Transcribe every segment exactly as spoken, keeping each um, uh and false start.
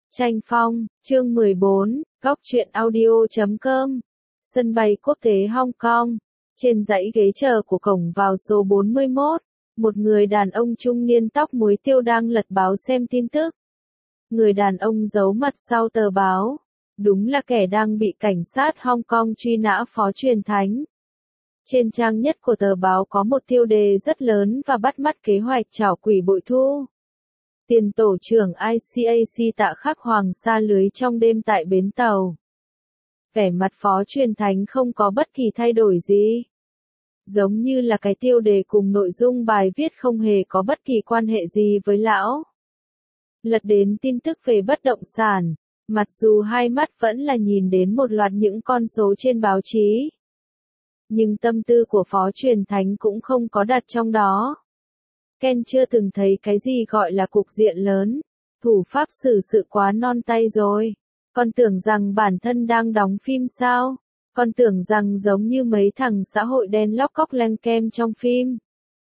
Tranh Phong, chương mười bốn, góc truyện audio chấm com. Sân bay quốc tế Hong Kong. Trên dãy ghế chờ của cổng vào số bốn mươi mốt, một người đàn ông trung niên tóc muối tiêu đang lật báo xem tin tức. Người đàn ông giấu mặt sau tờ báo. Đúng là kẻ đang bị cảnh sát Hong Kong truy nã Phó Truyền Thánh. Trên trang nhất của tờ báo có một tiêu đề rất lớn và bắt mắt: kế hoạch trảo quỷ bội thu. Tiền tổ trưởng i xê a xê Tạ Khắc Hoàng sa lưới trong đêm tại bến tàu. Vẻ mặt Phó Truyền Thánh không có bất kỳ thay đổi gì. Giống như là cái tiêu đề cùng nội dung bài viết không hề có bất kỳ quan hệ gì với lão. Lật đến tin tức về bất động sản, mặc dù hai mắt vẫn là nhìn đến một loạt những con số trên báo chí. Nhưng tâm tư của Phó Truyền Thánh cũng không có đặt trong đó. Ken chưa từng thấy cái gì gọi là cục diện lớn, thủ pháp xử sự quá non tay rồi. Con tưởng rằng bản thân đang đóng phim sao? Con tưởng rằng giống như mấy thằng xã hội đen lóc cóc leng kem trong phim.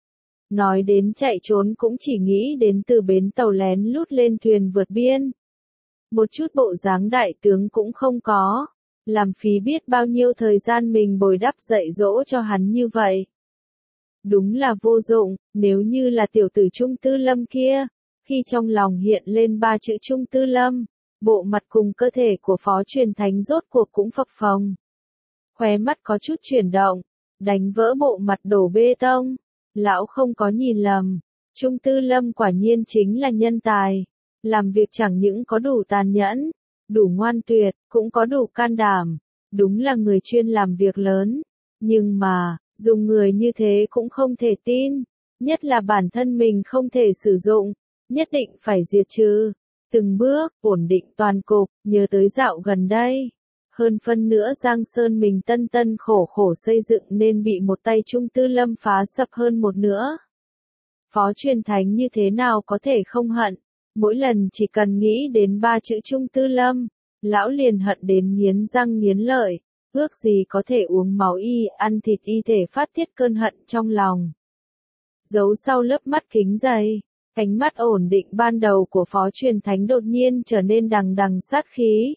Nói đến chạy trốn cũng chỉ nghĩ đến từ bến tàu lén lút lên thuyền vượt biên. Một chút bộ dáng đại tướng cũng không có. Làm phí biết bao nhiêu thời gian mình bồi đắp dạy dỗ cho hắn như vậy. Đúng là vô dụng, nếu như là tiểu tử Trung Tư Lâm kia, khi trong lòng hiện lên ba chữ Trung Tư Lâm, bộ mặt cùng cơ thể của Phó Truyền Thánh rốt cuộc cũng phập phồng. Khóe mắt có chút chuyển động, đánh vỡ bộ mặt đổ bê tông. Lão không có nhìn lầm, Trung Tư Lâm quả nhiên chính là nhân tài. Làm việc chẳng những có đủ tàn nhẫn, đủ ngoan tuyệt, cũng có đủ can đảm. Đúng là người chuyên làm việc lớn. Nhưng mà, dùng người như thế cũng không thể tin. Nhất là bản thân mình không thể sử dụng. Nhất định phải diệt trừ. Từng bước, ổn định toàn cục, nhớ tới dạo gần đây. Hơn phân nữa Giang Sơn mình tân tân khổ khổ xây dựng nên bị một tay Trung Tư Lâm phá sập hơn một nữa. Phó Truyền Thánh như thế nào có thể không hận. Mỗi lần chỉ cần nghĩ đến ba chữ Trung Tư Lâm, lão liền hận đến nghiến răng nghiến lợi, ước gì có thể uống máu y, ăn thịt y thể phát tiết cơn hận trong lòng. Giấu sau lớp mắt kính dày, ánh mắt ổn định ban đầu của Phó Truyền Thánh đột nhiên trở nên đằng đằng sát khí.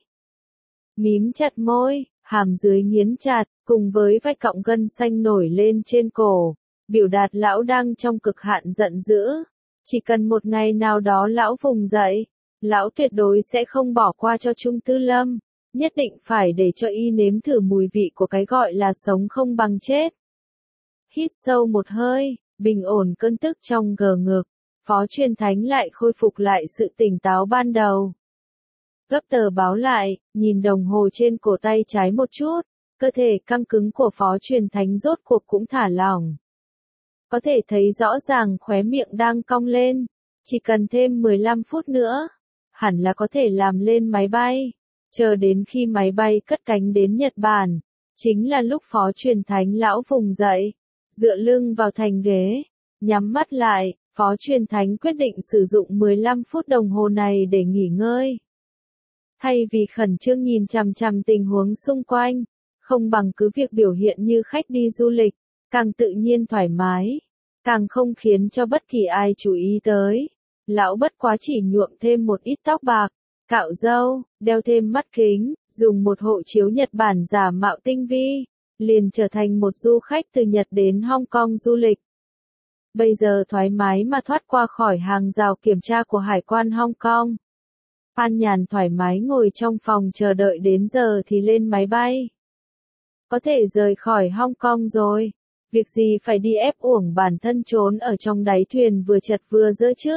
Mím chặt môi, hàm dưới nghiến chặt, cùng với vạch cọng gân xanh nổi lên trên cổ, biểu đạt lão đang trong cực hạn giận dữ. Chỉ cần một ngày nào đó lão vùng dậy, lão tuyệt đối sẽ không bỏ qua cho Trung Tư Lâm, nhất định phải để cho y nếm thử mùi vị của cái gọi là sống không bằng chết. Hít sâu một hơi, bình ổn cơn tức trong gờ ngực, Phó Truyền Thánh lại khôi phục lại sự tỉnh táo ban đầu. Gấp tờ báo lại, nhìn đồng hồ trên cổ tay trái một chút, cơ thể căng cứng của Phó Truyền Thánh rốt cuộc cũng thả lỏng. Có thể thấy rõ ràng khóe miệng đang cong lên, chỉ cần thêm mười lăm phút nữa, hẳn là có thể làm lên máy bay. Chờ đến khi máy bay cất cánh đến Nhật Bản, chính là lúc Phó Truyền Thánh lão vùng dậy, dựa lưng vào thành ghế, nhắm mắt lại, Phó Truyền Thánh quyết định sử dụng mười lăm phút đồng hồ này để nghỉ ngơi. Thay vì khẩn trương nhìn chằm chằm tình huống xung quanh, không bằng cứ việc biểu hiện như khách đi du lịch, càng tự nhiên thoải mái, càng không khiến cho bất kỳ ai chú ý tới. Lão bất quá chỉ nhuộm thêm một ít tóc bạc, cạo râu, đeo thêm mắt kính, dùng một hộ chiếu Nhật Bản giả mạo tinh vi, liền trở thành một du khách từ Nhật đến Hong Kong du lịch. Bây giờ thoải mái mà thoát qua khỏi hàng rào kiểm tra của Hải quan Hong Kong. An nhàn thoải mái ngồi trong phòng chờ đợi đến giờ thì lên máy bay. Có thể rời khỏi Hong Kong rồi. Việc gì phải đi ép uổng bản thân trốn ở trong đáy thuyền vừa chật vừa dơ chứ?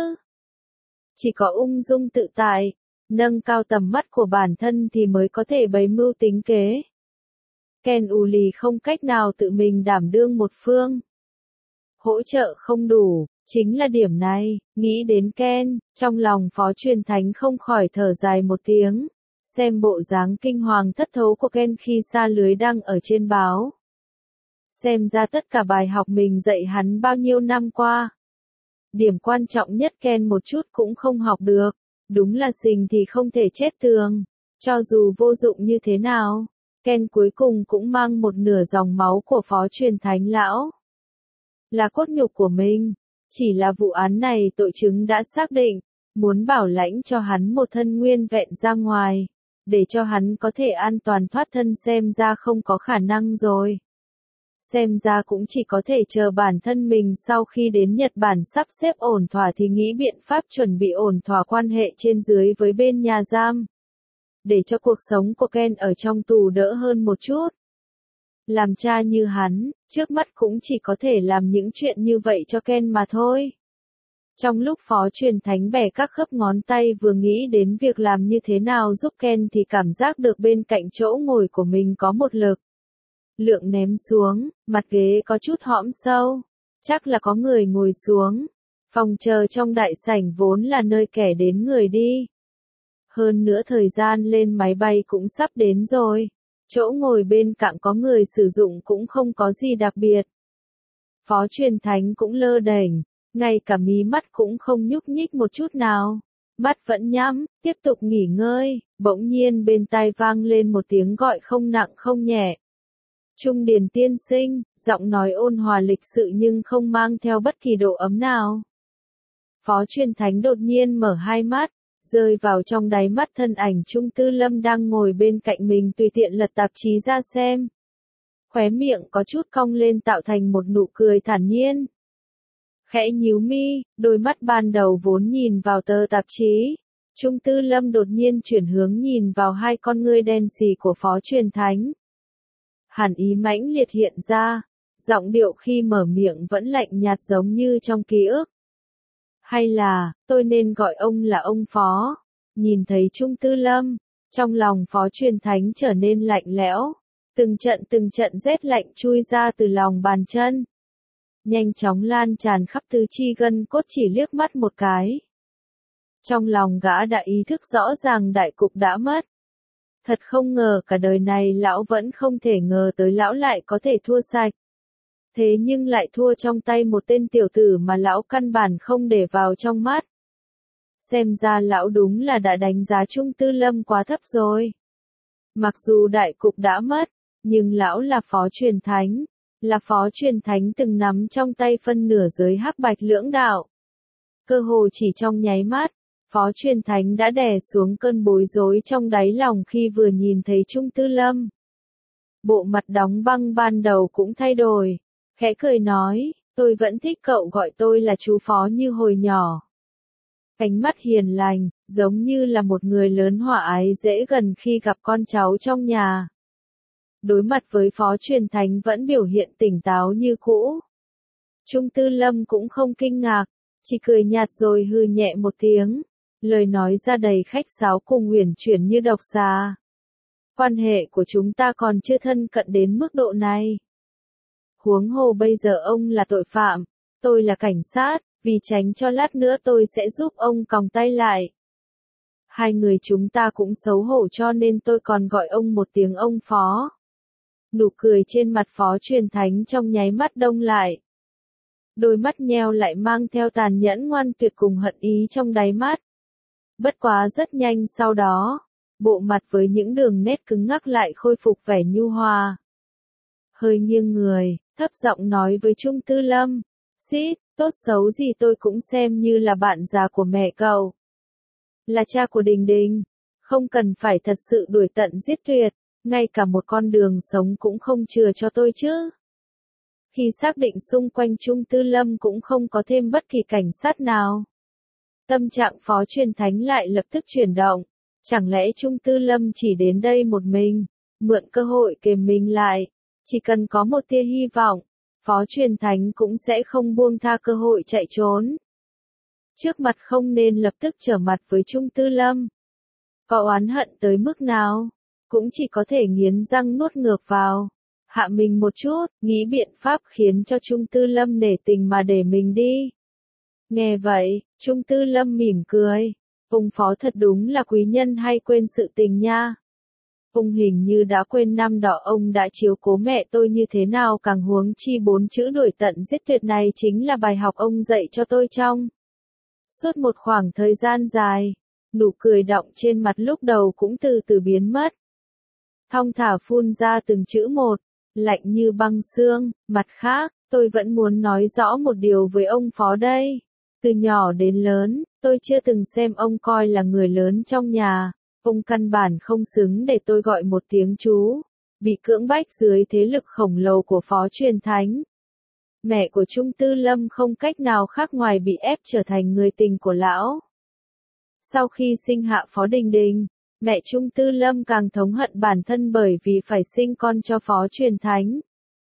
Chỉ có ung dung tự tại, nâng cao tầm mắt của bản thân thì mới có thể bày mưu tính kế. Ken ù lì không cách nào tự mình đảm đương một phương. Hỗ trợ không đủ, chính là điểm này. Nghĩ đến Ken, trong lòng Phó Truyền Thánh không khỏi thở dài một tiếng. Xem bộ dáng kinh hoàng thất thố của Ken khi sa lưới đăng ở trên báo. Xem ra tất cả bài học mình dạy hắn bao nhiêu năm qua. Điểm quan trọng nhất Ken một chút cũng không học được. Đúng là xình thì không thể chết tường. Cho dù vô dụng như thế nào, Ken cuối cùng cũng mang một nửa dòng máu của Phó Truyền Thánh lão. Là cốt nhục của mình. Chỉ là vụ án này tội chứng đã xác định. muốn bảo lãnh cho hắn một thân nguyên vẹn ra ngoài, để cho hắn có thể an toàn thoát thân xem ra không có khả năng rồi. Xem ra cũng chỉ có thể chờ bản thân mình sau khi đến Nhật Bản sắp xếp ổn thỏa thì nghĩ biện pháp chuẩn bị ổn thỏa quan hệ trên dưới với bên nhà giam. Để cho cuộc sống của Ken ở trong tù đỡ hơn một chút. Làm cha như hắn, trước mắt cũng chỉ có thể làm những chuyện như vậy cho Ken mà thôi. Trong lúc Phó Truyền Thánh bẻ các khớp ngón tay vừa nghĩ đến việc làm như thế nào giúp Ken thì cảm giác được bên cạnh chỗ ngồi của mình có một lực lượng ném xuống, mặt ghế có chút hõm sâu. Chắc là có người ngồi xuống. Phòng chờ trong đại sảnh vốn là nơi kẻ đến người đi. Hơn nữa thời gian lên máy bay cũng sắp đến rồi. Chỗ ngồi bên cạnh có người sử dụng cũng không có gì đặc biệt. Phó Truyền Thánh cũng lơ đễnh, ngay cả mí mắt cũng không nhúc nhích một chút nào. Mắt vẫn nhắm, tiếp tục nghỉ ngơi, bỗng nhiên bên tai vang lên một tiếng gọi không nặng không nhẹ. Trung Điền tiên sinh, giọng nói ôn hòa lịch sự nhưng không mang theo bất kỳ độ ấm nào. Phó Truyền Thánh đột nhiên mở hai mắt, rơi vào trong đáy mắt thân ảnh Trung Tư Lâm đang ngồi bên cạnh mình tùy tiện lật tạp chí ra xem. Khóe miệng có chút cong lên tạo thành một nụ cười thản nhiên. Khẽ nhíu mi, đôi mắt ban đầu vốn nhìn vào tờ tạp chí. Trung Tư Lâm đột nhiên chuyển hướng nhìn vào hai con ngươi đen sì của Phó Truyền Thánh. Hàn ý mãnh liệt hiện ra, giọng điệu khi mở miệng vẫn lạnh nhạt giống như trong ký ức. Hay là, tôi nên gọi ông là ông Phó? Nhìn thấy Trung Tư Lâm, trong lòng Phó Truyền Thánh trở nên lạnh lẽo. Từng trận từng trận rét lạnh chui ra từ lòng bàn chân. Nhanh chóng lan tràn khắp tứ chi gân cốt chỉ liếc mắt một cái. Trong lòng gã đã ý thức rõ ràng đại cục đã mất. Thật không ngờ cả đời này lão vẫn không thể ngờ tới lão lại có thể thua sạch. Thế nhưng lại thua trong tay một tên tiểu tử mà lão căn bản không để vào trong mắt. Xem ra lão đúng là đã đánh giá Trung Tư Lâm quá thấp rồi. Mặc dù đại cục đã mất, nhưng lão là Phó Truyền Thánh, là Phó Truyền Thánh từng nắm trong tay phân nửa giới hắc bạch lưỡng đạo. Cơ hồ chỉ trong nháy mắt, Phó Truyền Thánh đã đè xuống cơn bối rối trong đáy lòng khi vừa nhìn thấy Trung Tư Lâm. Bộ mặt đóng băng ban đầu cũng thay đổi, khẽ cười nói, tôi vẫn thích cậu gọi tôi là chú Phó như hồi nhỏ. Ánh mắt hiền lành, giống như là một người lớn hòa ái dễ gần khi gặp con cháu trong nhà. Đối mặt với Phó Truyền Thánh vẫn biểu hiện tỉnh táo như cũ. Trung Tư Lâm cũng không kinh ngạc, chỉ cười nhạt rồi hừ nhẹ một tiếng. Lời nói ra đầy khách sáo cùng uyển chuyển như độc xà. Quan hệ của chúng ta còn chưa thân cận đến mức độ này. Huống hồ bây giờ ông là tội phạm, tôi là cảnh sát, vì tránh cho lát nữa tôi sẽ giúp ông còng tay lại. Hai người chúng ta cũng xấu hổ cho nên tôi còn gọi ông một tiếng ông Phó. Nụ cười trên mặt Phó Truyền Thánh trong nháy mắt đông lại. Đôi mắt nheo lại mang theo tàn nhẫn ngoan tuyệt cùng hận ý trong đáy mắt. Bất quá rất nhanh sau đó, bộ mặt với những đường nét cứng ngắc lại khôi phục vẻ nhu hòa. Hơi nghiêng người, thấp giọng nói với Trung Tư Lâm, "Xít, tốt xấu gì tôi cũng xem như là bạn già của mẹ cậu. Là cha của Đình Đình, không cần phải thật sự đuổi tận giết tuyệt, ngay cả một con đường sống cũng không chừa cho tôi chứ." Khi xác định xung quanh Trung Tư Lâm cũng không có thêm bất kỳ cảnh sát nào. Tâm trạng Phó Truyền Thánh lại lập tức chuyển động. Chẳng lẽ Trung Tư Lâm chỉ đến đây một mình, mượn cơ hội kềm mình lại. Chỉ cần có một tia hy vọng, Phó Truyền Thánh cũng sẽ không buông tha cơ hội chạy trốn. Trước mặt không nên lập tức trở mặt với Trung Tư Lâm. Có oán hận tới mức nào, cũng chỉ có thể nghiến răng nuốt ngược vào. Hạ mình một chút, nghĩ biện pháp khiến cho Trung Tư Lâm nể tình mà để mình đi. Nghe vậy, Trung Tư Lâm mỉm cười. Ông Phó thật đúng là quý nhân hay quên sự tình nha. Ông hình như đã quên năm đó ông đã chiếu cố mẹ tôi như thế nào, càng huống chi bốn chữ đuổi tận giết tuyệt này chính là bài học ông dạy cho tôi trong suốt một khoảng thời gian dài. Nụ cười đọng trên mặt lúc đầu cũng từ từ biến mất. Thong thả phun ra từng chữ một, lạnh như băng xương. Mặt khác, tôi vẫn muốn nói rõ một điều với ông Phó đây. Từ nhỏ đến lớn, Tôi chưa từng xem ông coi là người lớn trong nhà, ông căn bản không xứng để tôi gọi một tiếng chú, bị cưỡng bách dưới thế lực khổng lồ của Phó Truyền Thánh. Mẹ của Trung Tư Lâm không cách nào khác ngoài bị ép trở thành người tình của lão. Sau khi sinh hạ Phó Đình Đình, mẹ Trung Tư Lâm càng thống hận bản thân bởi vì phải sinh con cho Phó Truyền Thánh.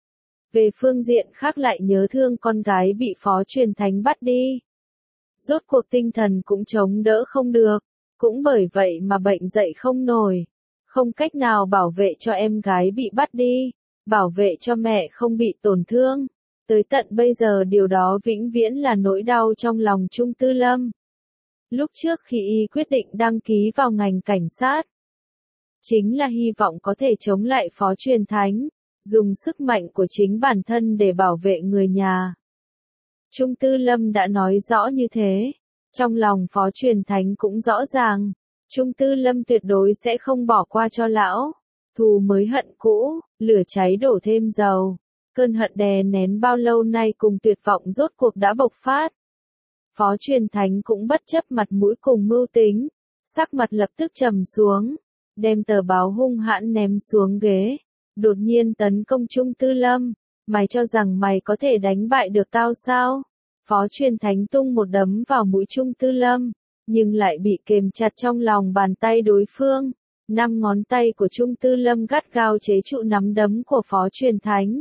Về phương diện khác lại nhớ thương con gái bị Phó Truyền Thánh bắt đi. Rốt cuộc tinh thần cũng chống đỡ không được, cũng bởi vậy mà bệnh dậy không nổi, không cách nào bảo vệ cho em gái bị bắt đi, bảo vệ cho mẹ không bị tổn thương. Tới tận bây giờ điều đó vĩnh viễn là nỗi đau trong lòng Trung Tư Lâm. Lúc trước khi y quyết định đăng ký vào ngành cảnh sát, chính là hy vọng có thể chống lại Phó Truyền Thánh, dùng sức mạnh của chính bản thân để bảo vệ người nhà. Trung Tư Lâm đã nói rõ như thế, trong lòng Phó Truyền Thánh cũng rõ ràng, Trung Tư Lâm tuyệt đối sẽ không bỏ qua cho lão. Thù mới hận cũ, lửa cháy đổ thêm dầu. Cơn hận đè nén bao lâu nay cùng tuyệt vọng rốt cuộc đã bộc phát. Phó Truyền Thánh cũng bất chấp mặt mũi cùng mưu tính, sắc mặt lập tức trầm xuống, đem tờ báo hung hãn ném xuống ghế, đột nhiên tấn công Trung Tư Lâm. Mày cho rằng mày có thể đánh bại được tao sao? Phó Truyền Thánh tung một đấm vào mũi Trung Tư Lâm, nhưng lại bị kềm chặt trong lòng bàn tay đối phương. Năm ngón tay của Trung Tư Lâm gắt gao chế trụ nắm đấm của Phó Truyền Thánh.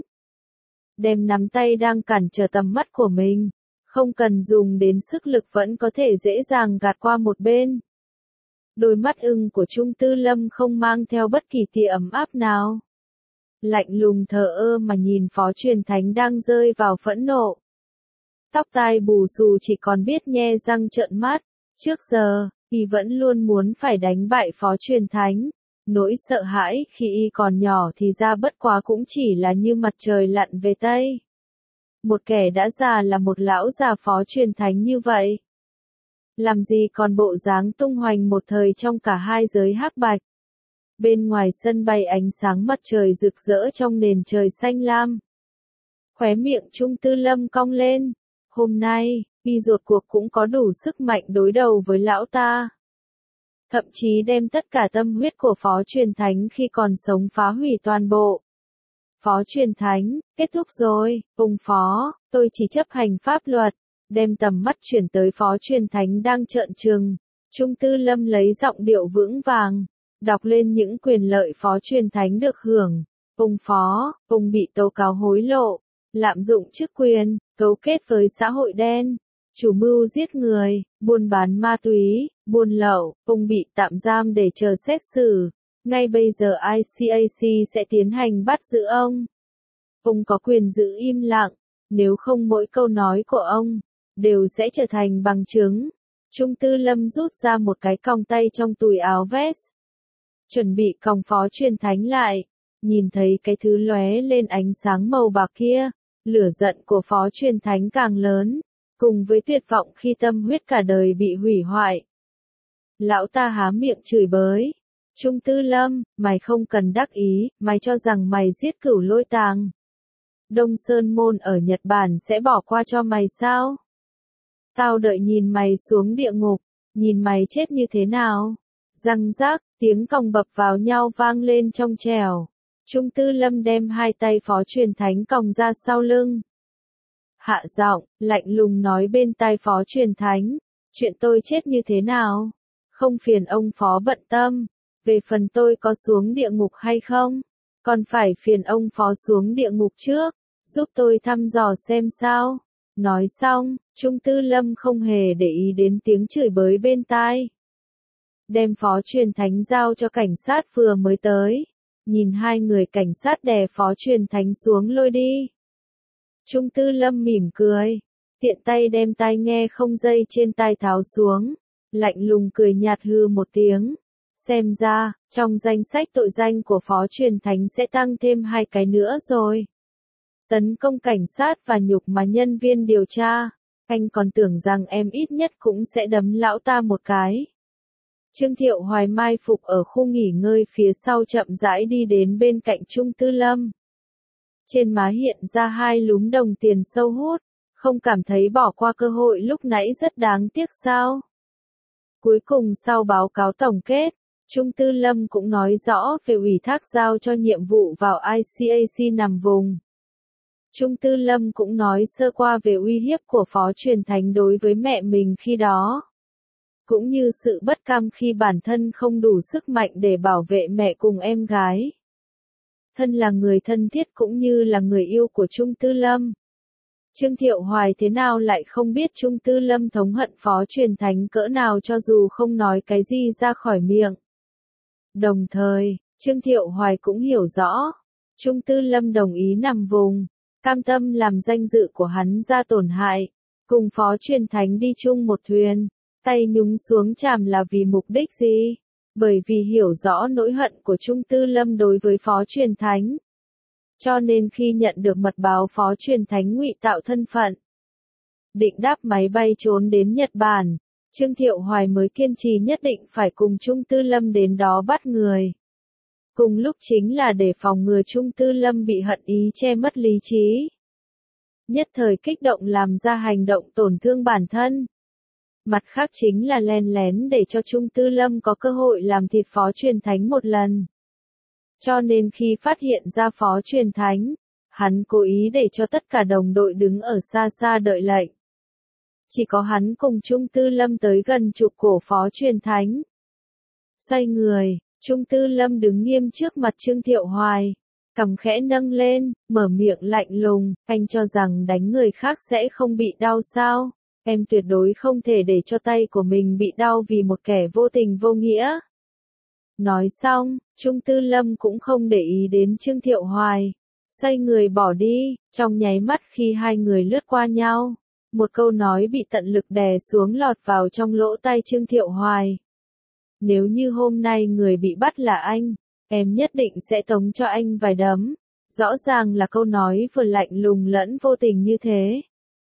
Đem nắm tay đang cản trở tầm mắt của mình, không cần dùng đến sức lực vẫn có thể dễ dàng gạt qua một bên. Đôi mắt ưng của Trung Tư Lâm không mang theo bất kỳ tia ấm áp nào. Lạnh lùng thờ ơ mà nhìn Phó Truyền Thánh đang rơi vào phẫn nộ. Tóc tai bù xù chỉ còn biết nhe răng trợn mắt, trước giờ, y vẫn luôn muốn phải đánh bại Phó Truyền Thánh. Nỗi sợ hãi khi y còn nhỏ thì ra bất quá cũng chỉ là như mặt trời lặn về Tây. Một kẻ đã già là một lão già Phó Truyền Thánh như vậy. Làm gì còn bộ dáng tung hoành một thời trong cả hai giới hắc bạch. Bên ngoài sân bay ánh sáng mặt trời rực rỡ trong nền trời xanh lam. Khóe miệng Trung Tư Lâm cong lên. Hôm nay, y rốt cuộc cũng có đủ sức mạnh đối đầu với lão ta. Thậm chí đem tất cả tâm huyết của Phó Truyền Thánh khi còn sống phá hủy toàn bộ. Phó Truyền Thánh, kết thúc rồi, ông Phó, tôi chỉ chấp hành pháp luật. Đem tầm mắt chuyển tới Phó Truyền Thánh đang trợn trừng. Trung Tư Lâm lấy giọng điệu vững vàng, đọc lên những quyền lợi Phó Truyền Thánh được hưởng. Ông Phó, ông bị tố cáo hối lộ, lạm dụng chức quyền, cấu kết với xã hội đen, chủ mưu giết người, buôn bán ma túy, buôn lậu, ông bị tạm giam để chờ xét xử. Ngay bây giờ i xê a xê sẽ tiến hành bắt giữ ông. Ông có quyền giữ im lặng, nếu không mỗi câu nói của ông đều sẽ trở thành bằng chứng. Trung Tư Lâm rút ra một cái còng tay trong túi áo vest, chuẩn bị còng Phó Truyền Thánh lại, nhìn thấy cái thứ lóe lên ánh sáng màu bạc kia, lửa giận của Phó Truyền Thánh càng lớn, cùng với tuyệt vọng khi tâm huyết cả đời bị hủy hoại. Lão ta há miệng chửi bới. Trung Tư Lâm, mày không cần đắc ý, mày cho rằng mày giết Cửu Lôi Tàng. Đông Sơn Môn ở Nhật Bản sẽ bỏ qua cho mày sao? Tao đợi nhìn mày xuống địa ngục, nhìn mày chết như thế nào? Răng rác, tiếng còng bập vào nhau vang lên trong trẻo. Trung Tư Lâm đem hai tay Phó Truyền Thánh còng ra sau lưng. Hạ giọng, lạnh lùng nói bên tai Phó Truyền Thánh, chuyện tôi chết như thế nào? Không phiền ông Phó bận tâm. Về phần tôi có xuống địa ngục hay không, còn phải phiền ông Phó xuống địa ngục trước, giúp tôi thăm dò xem sao. Nói xong, Trung Tư Lâm không hề để ý đến tiếng chửi bới bên tai. Đem Phó Truyền Thánh giao cho cảnh sát vừa mới tới. Nhìn hai người cảnh sát đè Phó Truyền Thánh xuống lôi đi. Trung Tư Lâm mỉm cười, tiện tay đem tai nghe không dây trên tai tháo xuống, lạnh lùng cười nhạt hư một tiếng. Xem ra, trong danh sách tội danh của Phó Truyền Thánh sẽ tăng thêm hai cái nữa rồi. Tấn công cảnh sát và nhục mà nhân viên điều tra. Anh còn tưởng rằng em ít nhất cũng sẽ đấm lão ta một cái. Trương Thiệu Hoài mai phục ở khu nghỉ ngơi phía sau chậm rãi đi đến bên cạnh Trung Tư Lâm. Trên má hiện ra hai lúm đồng tiền sâu hút, không cảm thấy bỏ qua cơ hội lúc nãy rất đáng tiếc sao? Cuối cùng sau báo cáo tổng kết, Trung Tư Lâm cũng nói rõ về ủy thác giao cho nhiệm vụ vào i xê a xê nằm vùng. Trung Tư Lâm cũng nói sơ qua về uy hiếp của Phó Truyền Thánh đối với mẹ mình khi đó, cũng như sự bất cam khi bản thân không đủ sức mạnh để bảo vệ mẹ cùng em gái. Thân là người thân thiết cũng như là người yêu của Trung Tư Lâm, Trương Thiệu Hoài thế nào lại không biết Trung Tư Lâm thống hận Phó Truyền Thánh cỡ nào cho dù không nói cái gì ra khỏi miệng. Đồng thời, Trương Thiệu Hoài cũng hiểu rõ, Trung Tư Lâm đồng ý nằm vùng, cam tâm làm danh dự của hắn ra tổn hại, cùng Phó Truyền Thánh đi chung một thuyền, tay nhúng xuống chàm là vì mục đích gì? Bởi vì hiểu rõ nỗi hận của Trung Tư Lâm đối với Phó Truyền Thánh. Cho nên khi nhận được mật báo Phó Truyền Thánh ngụy tạo thân phận, định đáp máy bay trốn đến Nhật Bản, Trương Thiệu Hoài mới kiên trì nhất định phải cùng Trung Tư Lâm đến đó bắt người. Cùng lúc chính là để phòng ngừa Trung Tư Lâm bị hận ý che mất lý trí. Nhất thời kích động làm ra hành động tổn thương bản thân. Mặt khác chính là len lén để cho Trung Tư Lâm có cơ hội làm thịt Phó Truyền Thánh một lần. Cho nên khi phát hiện ra Phó Truyền Thánh, hắn cố ý để cho tất cả đồng đội đứng ở xa xa đợi lệnh. Chỉ có hắn cùng Trung Tư Lâm tới gần chụp cổ Phó Truyền Thánh. Xoay người, Trung Tư Lâm đứng nghiêm trước mặt Trương Thiệu Hoài, cằm khẽ nâng lên, mở miệng lạnh lùng, anh cho rằng đánh người khác sẽ không bị đau sao? Em tuyệt đối không thể để cho tay của mình bị đau vì một kẻ vô tình vô nghĩa. Nói xong, Trung Tư Lâm cũng không để ý đến Trương Thiệu Hoài, xoay người bỏ đi, trong nháy mắt khi hai người lướt qua nhau, một câu nói bị tận lực đè xuống lọt vào trong lỗ tai Trương Thiệu Hoài. Nếu như hôm nay người bị bắt là anh, em nhất định sẽ tống cho anh vài đấm. Rõ ràng là câu nói vừa lạnh lùng lẫn vô tình như thế.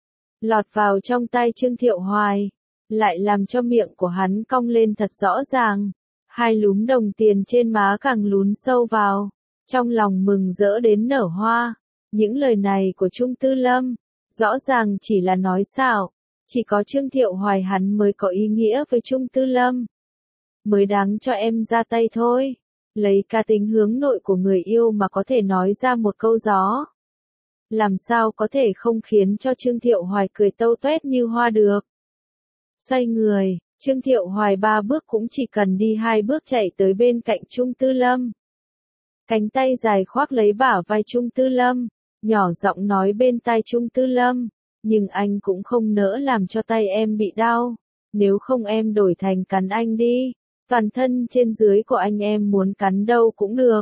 Lọt vào trong tai Trương Thiệu Hoài, lại làm cho miệng của hắn cong lên thật rõ ràng. Hai lúm đồng tiền trên má càng lún sâu vào, trong lòng mừng rỡ đến nở hoa. Những lời này của Trung Tư Lâm, rõ ràng chỉ là nói xạo, chỉ có Trương Thiệu Hoài hắn mới có ý nghĩa với Trung Tư Lâm. Mới đáng cho em ra tay thôi, lấy cá tính hướng nội của người yêu mà có thể nói ra một câu gió. Làm sao có thể không khiến cho Trương Thiệu Hoài cười tâu tuét như hoa được. Xoay người, Trương Thiệu Hoài ba bước cũng chỉ cần đi hai bước chạy tới bên cạnh Trung Tư Lâm. Cánh tay dài khoác lấy bả vai Trung Tư Lâm, nhỏ giọng nói bên tai Trung Tư Lâm, nhưng anh cũng không nỡ làm cho tay em bị đau, nếu không em đổi thành cắn anh đi, toàn thân trên dưới của anh em muốn cắn đâu cũng được.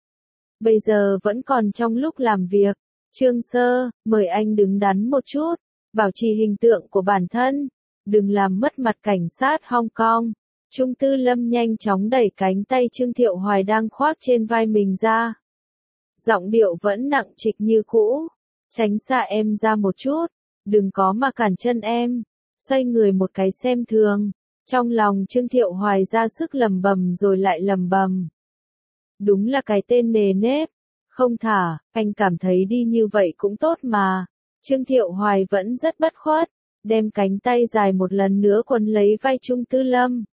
Bây giờ vẫn còn trong lúc làm việc, Trương Sơ, mời anh đứng đắn một chút, bảo trì hình tượng của bản thân, đừng làm mất mặt cảnh sát Hong Kong. Trung Tư Lâm nhanh chóng đẩy cánh tay Trương Thiệu Hoài đang khoác trên vai mình ra. Giọng điệu vẫn nặng trịch như cũ, tránh xa em ra một chút, đừng có mà cản chân em. Xoay người một cái xem thường, trong lòng Trương Thiệu Hoài ra sức lầm bầm rồi lại lầm bầm. Đúng là cái tên nề nếp, không thả, anh cảm thấy đi như vậy cũng tốt mà. Trương Thiệu Hoài vẫn rất bất khuất, đem cánh tay dài một lần nữa quấn lấy vai Trung Tư Lâm.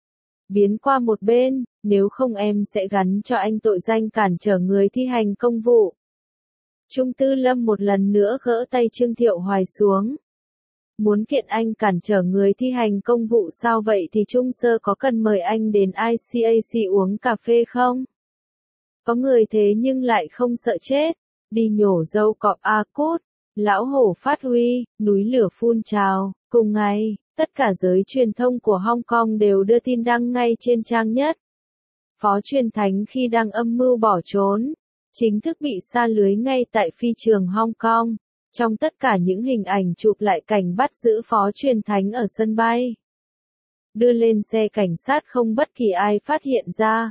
Biến qua một bên, nếu không em sẽ gắn cho anh tội danh cản trở người thi hành công vụ. Trung Tư Lâm một lần nữa gỡ tay Trương Thiệu Hoài xuống. Muốn kiện anh cản trở người thi hành công vụ sao vậy thì Trung Sơ có cần mời anh đến i xê a xê uống cà phê không? Có người thế nhưng lại không sợ chết, đi nhổ dâu cọp a cút, lão hổ phát huy, núi lửa phun trào. Cùng ngày, tất cả giới truyền thông của Hong Kong đều đưa tin đăng ngay trên trang nhất. Phó Truyền Thánh khi đang âm mưu bỏ trốn, chính thức bị sa lưới ngay tại phi trường Hong Kong. Trong tất cả những hình ảnh chụp lại cảnh bắt giữ Phó Truyền Thánh ở sân bay, đưa lên xe cảnh sát không bất kỳ ai phát hiện ra.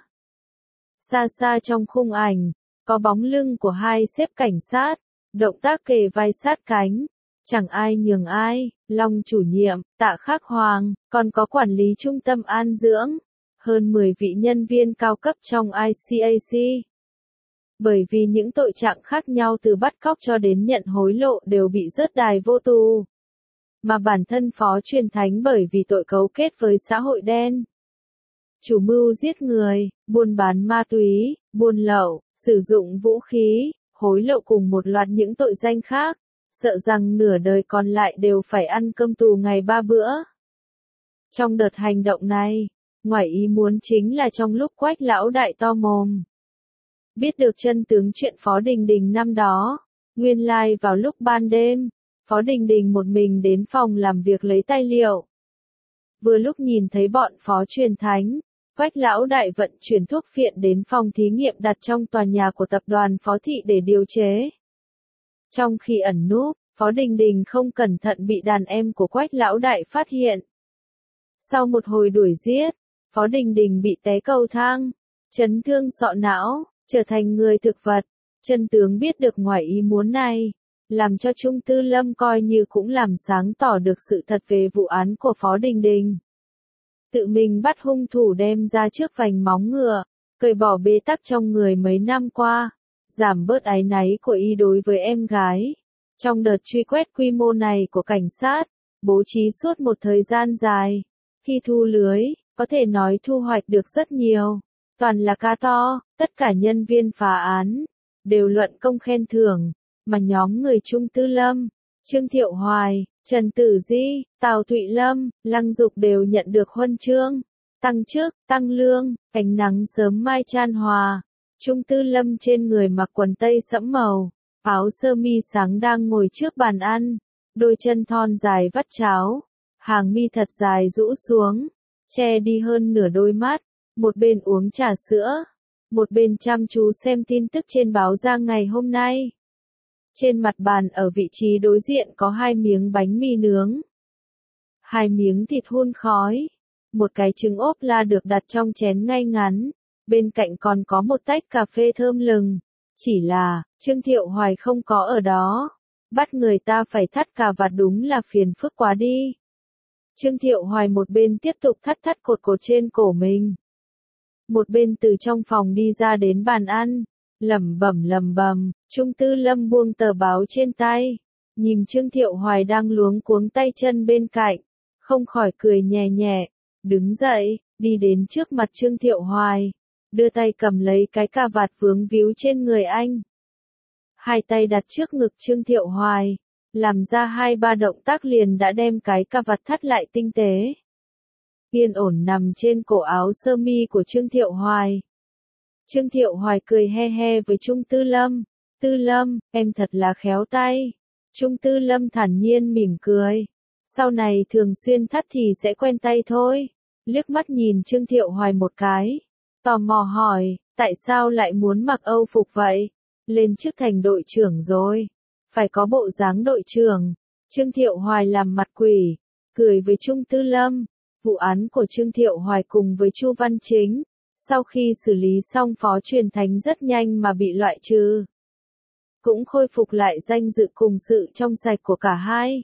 Xa xa trong khung ảnh, có bóng lưng của hai sếp cảnh sát, động tác kề vai sát cánh, chẳng ai nhường ai, Long chủ nhiệm, Tạ Khắc Hoàng, còn có quản lý trung tâm an dưỡng, hơn mười vị nhân viên cao cấp trong i xê a xê. Bởi vì những tội trạng khác nhau từ bắt cóc cho đến nhận hối lộ đều bị rớt đài vô tù. mà bản thân Phó Truyền Thánh bởi vì tội cấu kết với xã hội đen, chủ mưu giết người, buôn bán ma túy, buôn lậu, sử dụng vũ khí, hối lộ cùng một loạt những tội danh khác, sợ rằng nửa đời còn lại đều phải ăn cơm tù ngày ba bữa. Trong đợt hành động này, ngoài ý muốn chính là trong lúc Quách lão đại to mồm biết được chân tướng chuyện Phó Đình Đình năm đó, nguyên lai like vào lúc ban đêm, Phó Đình Đình một mình đến phòng làm việc lấy tài liệu. Vừa lúc nhìn thấy bọn Phó Truyền Thánh, Quách lão đại vận chuyển thuốc phiện đến phòng thí nghiệm đặt trong tòa nhà của tập đoàn Phó Thị để điều chế. Trong khi ẩn núp, Phó Đình Đình không cẩn thận bị đàn em của Quách lão đại phát hiện. Sau một hồi đuổi giết, Phó Đình Đình bị té cầu thang, chấn thương sọ não, trở thành người thực vật. Chân tướng biết được ngoài ý muốn này, làm cho Trung Tư Lâm coi như cũng làm sáng tỏ được sự thật về vụ án của Phó Đình Đình. Tự mình bắt hung thủ đem ra trước vành móng ngựa, cởi bỏ bế tắc trong người mấy năm qua, giảm bớt áy náy của y đối với em gái. Trong đợt truy quét quy mô này của cảnh sát, bố trí suốt một thời gian dài, khi thu lưới, có thể nói thu hoạch được rất nhiều. Toàn là cá to, tất cả nhân viên phá án đều luận công khen thưởng, mà nhóm người Trung Tư Lâm, Trương Thiệu Hoài, Trần Tử Di, Tào Thụy Lâm, Lăng Dục đều nhận được huân chương, tăng chức, tăng lương, ánh nắng sớm mai chan hòa. Trung Tư Lâm trên người mặc quần tây sẫm màu, áo sơ mi sáng đang ngồi trước bàn ăn, đôi chân thon dài vắt cháo, hàng mi thật dài rũ xuống, che đi hơn nửa đôi mắt, một bên uống trà sữa, một bên chăm chú xem tin tức trên báo ra ngày hôm nay. Trên mặt bàn ở vị trí đối diện có hai miếng bánh mì nướng, hai miếng thịt hun khói, một cái trứng ốp la được đặt trong chén ngay ngắn, bên cạnh còn có một tách cà phê thơm lừng. Chỉ là, Trương Thiệu Hoài không có ở đó, bắt người ta phải thắt cà vạt đúng là phiền phức quá đi. Trương Thiệu Hoài một bên tiếp tục thắt thắt cột cột trên cổ mình, một bên từ trong phòng đi ra đến bàn ăn, lẩm bẩm lẩm bẩm. Trung Tư Lâm buông tờ báo trên tay, nhìn Trương Thiệu Hoài đang luống cuống tay chân bên cạnh, không khỏi cười nhẹ nhẹ, đứng dậy, đi đến trước mặt Trương Thiệu Hoài, đưa tay cầm lấy cái cà vạt vướng víu trên người anh. Hai tay đặt trước ngực Trương Thiệu Hoài, làm ra hai ba động tác liền đã đem cái cà vạt thắt lại tinh tế. Yên ổn nằm trên cổ áo sơ mi của Trương Thiệu Hoài. Trương Thiệu Hoài cười he he với Trung Tư Lâm, Tư Lâm, em thật là khéo tay. Trung Tư Lâm thản nhiên mỉm cười, sau này thường xuyên thắt thì sẽ quen tay thôi. Liếc mắt nhìn Trương Thiệu Hoài một cái, tò mò hỏi, tại sao lại muốn mặc Âu phục vậy? Lên chức thành đội trưởng rồi, phải có bộ dáng đội trưởng. Trương Thiệu Hoài làm mặt quỷ, cười với Trung Tư Lâm. Vụ án của Trương Thiệu Hoài cùng với Chu Văn Chính, sau khi xử lý xong Phó Truyền Thánh rất nhanh mà bị loại trừ, cũng khôi phục lại danh dự cùng sự trong sạch của cả hai.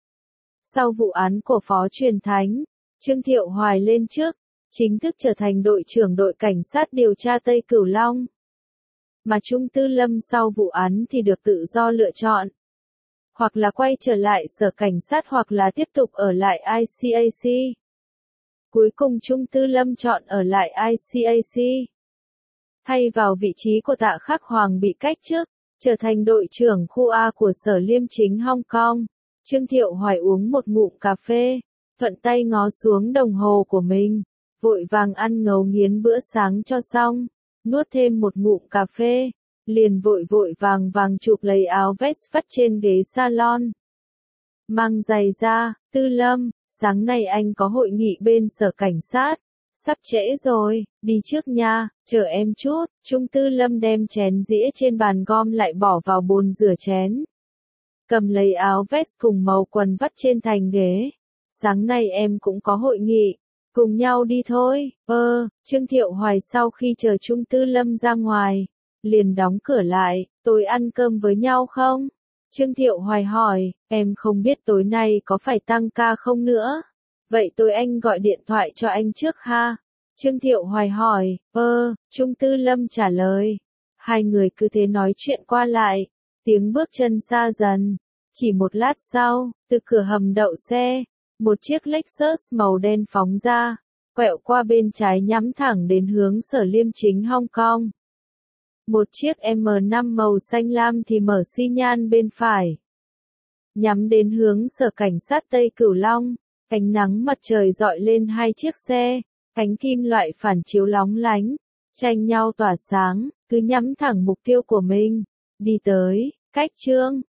Sau vụ án của Phó Truyền Thánh, Trương Thiệu Hoài lên chức, chính thức trở thành đội trưởng đội cảnh sát điều tra Tây Cửu Long. Mà Trung Tư Lâm sau vụ án thì được tự do lựa chọn, hoặc là quay trở lại sở cảnh sát hoặc là tiếp tục ở lại i xê a xê. Cuối cùng Trung Tư Lâm chọn ở lại i xê a xê. Thay vào vị trí của Tạ Khắc Hoàng bị cách chức, trở thành đội trưởng khu A của Sở Liêm Chính Hong Kong. Trương Thiệu Hoài uống một ngụm cà phê, thuận tay ngó xuống đồng hồ của mình, vội vàng ăn ngấu nghiến bữa sáng cho xong, nuốt thêm một ngụm cà phê, liền vội vội vàng vàng chụp lấy áo vest vắt trên ghế salon. Mang giày ra, Tư Lâm, sáng nay anh có hội nghị bên sở cảnh sát, sắp trễ rồi, đi trước nha, chờ em chút. Trung Tư Lâm đem chén dĩa trên bàn gom lại bỏ vào bồn rửa chén. Cầm lấy áo vest cùng màu quần vắt trên thành ghế. Sáng nay em cũng có hội nghị, cùng nhau đi thôi. Ơ, Trương Thiệu Hoài sau khi chờ Trung Tư Lâm ra ngoài, liền đóng cửa lại, tối ăn cơm với nhau không? Trương Thiệu Hoài hỏi, em không biết tối nay có phải tăng ca không nữa. Vậy tối anh gọi điện thoại cho anh trước ha. Trương Thiệu Hoài hỏi, ơ, Trung Tư Lâm trả lời. Hai người cứ thế nói chuyện qua lại, tiếng bước chân xa dần. Chỉ một lát sau, từ cửa hầm đậu xe, một chiếc Lexus màu đen phóng ra, quẹo qua bên trái nhắm thẳng đến hướng Sở Liêm Chính Hong Kong. Một chiếc M năm màu xanh lam thì mở xi nhan bên phải, nhắm đến hướng Sở Cảnh sát Tây Cửu Long. Ánh nắng mặt trời rọi lên hai chiếc xe, cánh kim loại phản chiếu lóng lánh, tranh nhau tỏa sáng, cứ nhắm thẳng mục tiêu của mình, đi tới, cách Trương